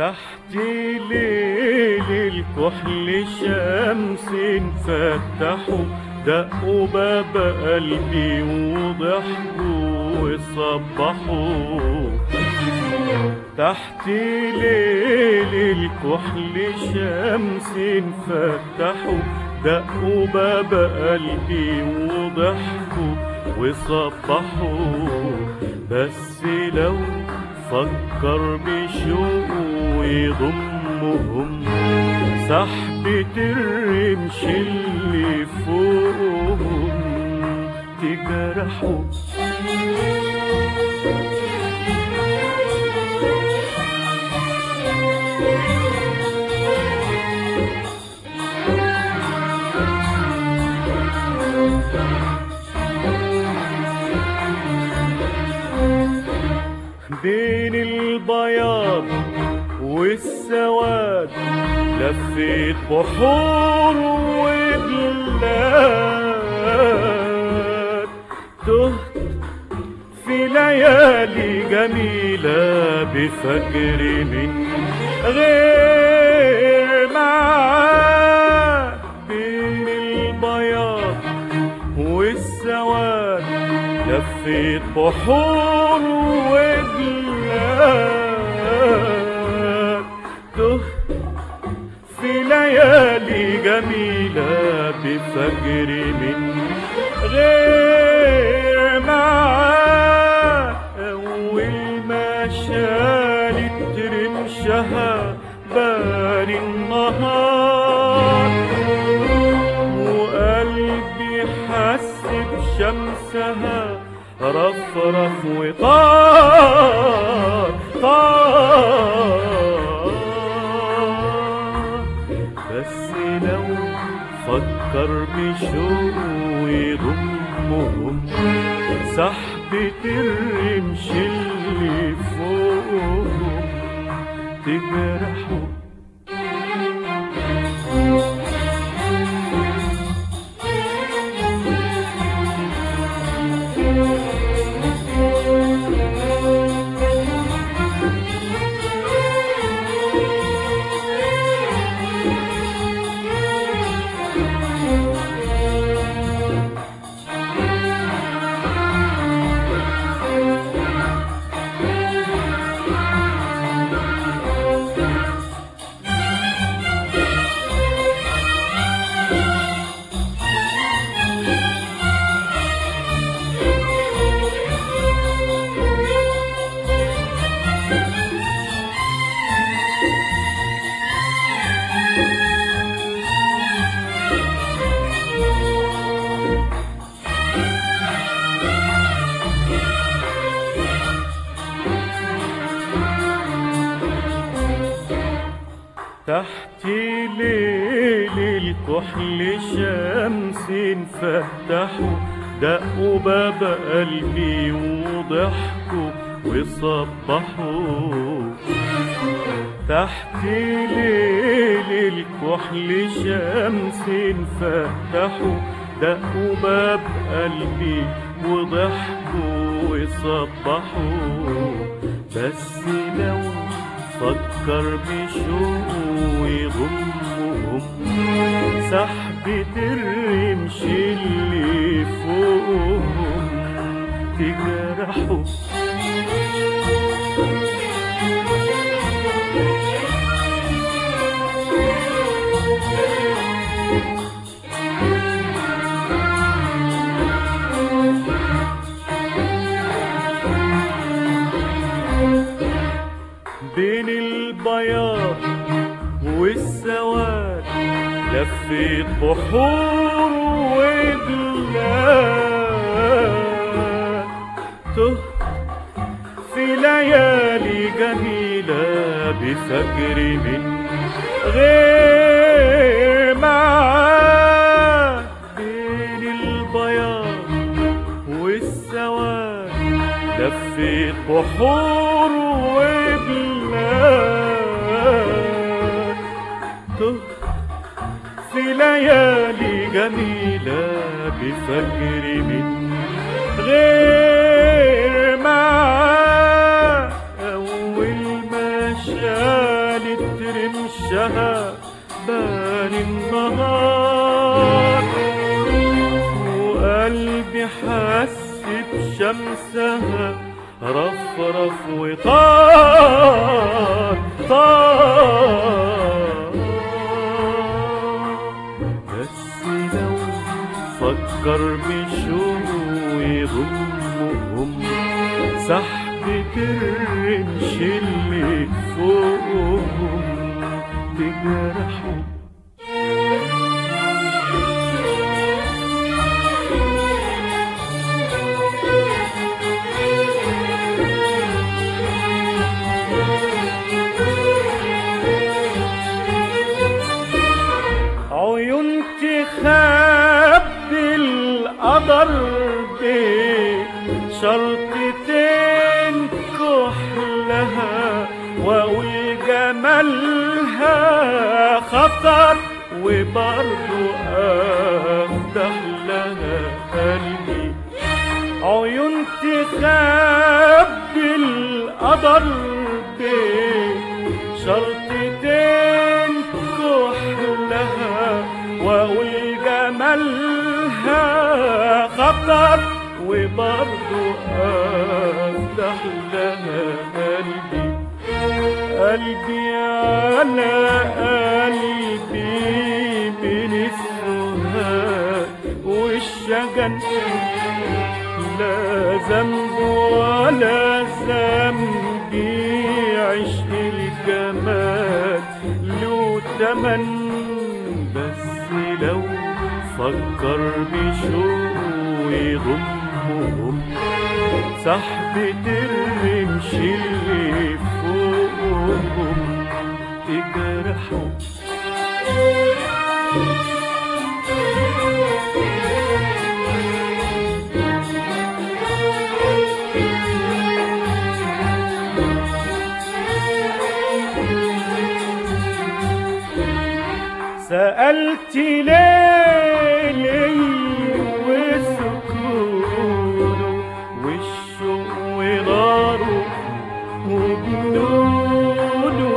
تحت ليل الكحل شمس فتحوا دقوا باب قلبي وضحكوا وصبحوا. تحت ليل الكحل شمس فتحوا دقوا باب قلبي وضحكوا وصبحوا. بس لو فكر بشوقه ويضمهم سحبة الرمش اللي فوقهم تجرحوا. بين البياض والسواد لفيت بحور وبلاد، تهت في ليالي جميلة بفجر من غير معاد. بين البياض والسواد لفيت بحور وبلاد، تهت في ليالي جميلة بفجر من غير معاد. أول ما شالت رمشها بان النهار وقلبي حس بشمسها رفرف وطار طار. بس لو فكر بشوقه ويضمهم سحبة الرمش اللي فوقهم تجرحوا. تحت ليل الكحل شمس فتحوا دقوا باب قلبي وضحكوا وصبحوا. تحت ليل الكحل شمس فتحوا دقوا باب قلبي وضحكوا وصبحوا. بس لو فكر بشوقه ويضمهم سحبة الرمش اللي فوقهم تجرحوا. بين البياض والسواد لفيت بحور وبلاد، تهت في ليالي جميلة بفجر من غير معاد. بين البياض والسواد لفيت بحور وبلاد، تهت في ليالي جميلة بفجر من غير معاد. أول ما شال ترمشها بان النهار، وقلبي حس بشمسها رفرف وطار طار. بس لو فكر بشوق يضمهم سحبة الرمش اللي فوقهم تجرحوا. عيون تخبي القدر بشرطتين كحلها، واقول جمالها خطر وبرضو افتح لها قلبي. عيون تخبي القدر بشرطتين كحلها، واقول جمالها خطر وبرضو افتح لها قلبي. قلبي على قلبي بين السهاد والشجن، لا ذنب ولا ذنبي عشق الجمال له تمن. بس لو فكر بشوق يضمهم سحبة الرمش اللي فوقهم تجرحوا. سألت ليلي وسكونه والشوق وناره وجنونه.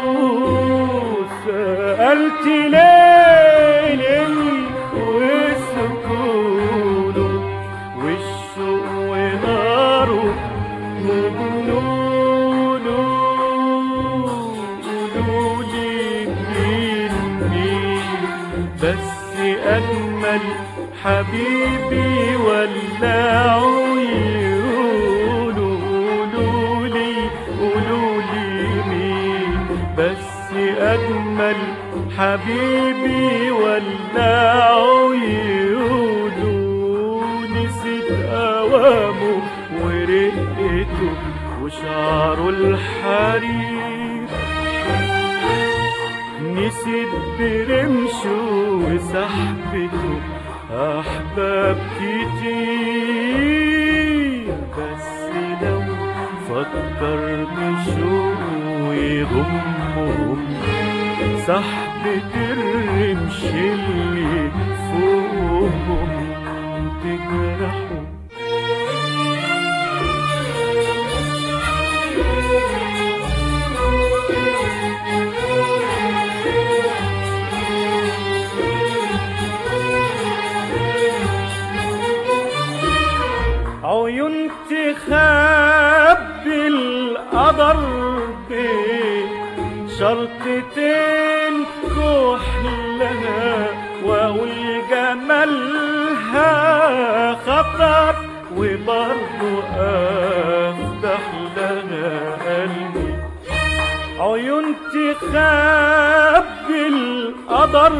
سألت ليلي وسكونه والشوق وناره وجنونه. بس أجمل حبيبي ولا عيونه؟ قولولي مين بس أجمل حبيبي ولا عيونه؟ نسيت أوامه ورقته وشعره الحرير، نسيت برمشه وسحبته أحباب كتير. بس لو فكر بشوق يضمهم سحبة الرمش اللي فوقهم تجرحوا. عيون تخبي القدر بشرطتين كحلها، واقول جمالها خطر وبرضو افتح لها قلبي. عيون تخبي القدر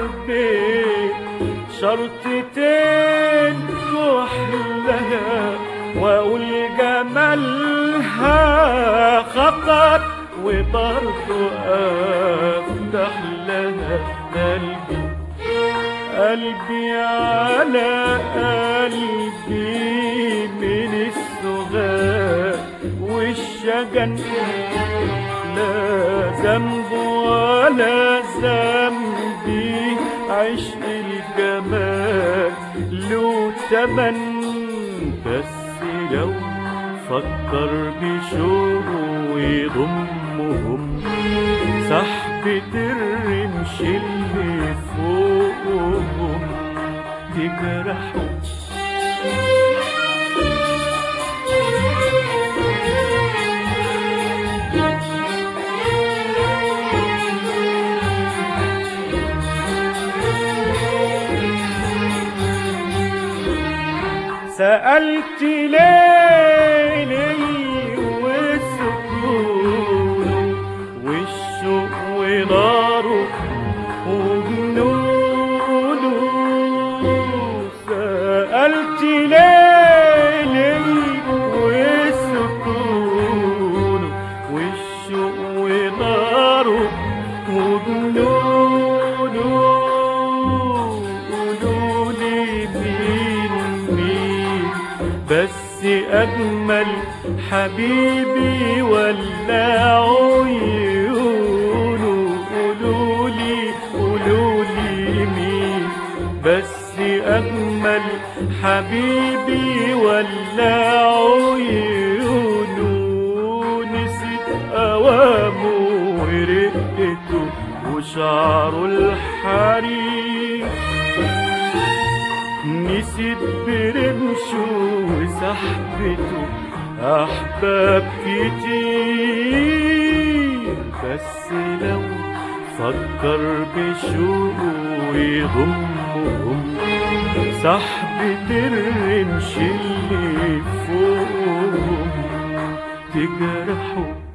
بشرطتين كحلها، واقول جمالها خطر وبرضو افتح لها قلبي. قلبي على قلبي من السهاد والشجن، لا ذنب ولا ذنبي عشق الجمال له تمن. بس لو فكر بشوق يضمهم سحبة الرمش اللي فوقهم تجرحوا. سألت ليه والسكون والشوق وناره وجنونه، سألت ليه والسكون والشوق وناره وجنونه، قولولي مين بس أجمل حبيبي ولا عيونه؟ قولولي مين بس أجمل حبيبي ولا عيونه؟ نسيت أوامه ورقته وشعره الحرير، نسيت برمشه وسحبته أحباب كتير، بس لو فكر بشوقه يضمهم سحبة الرمش اللي فوقهم تجرحوا.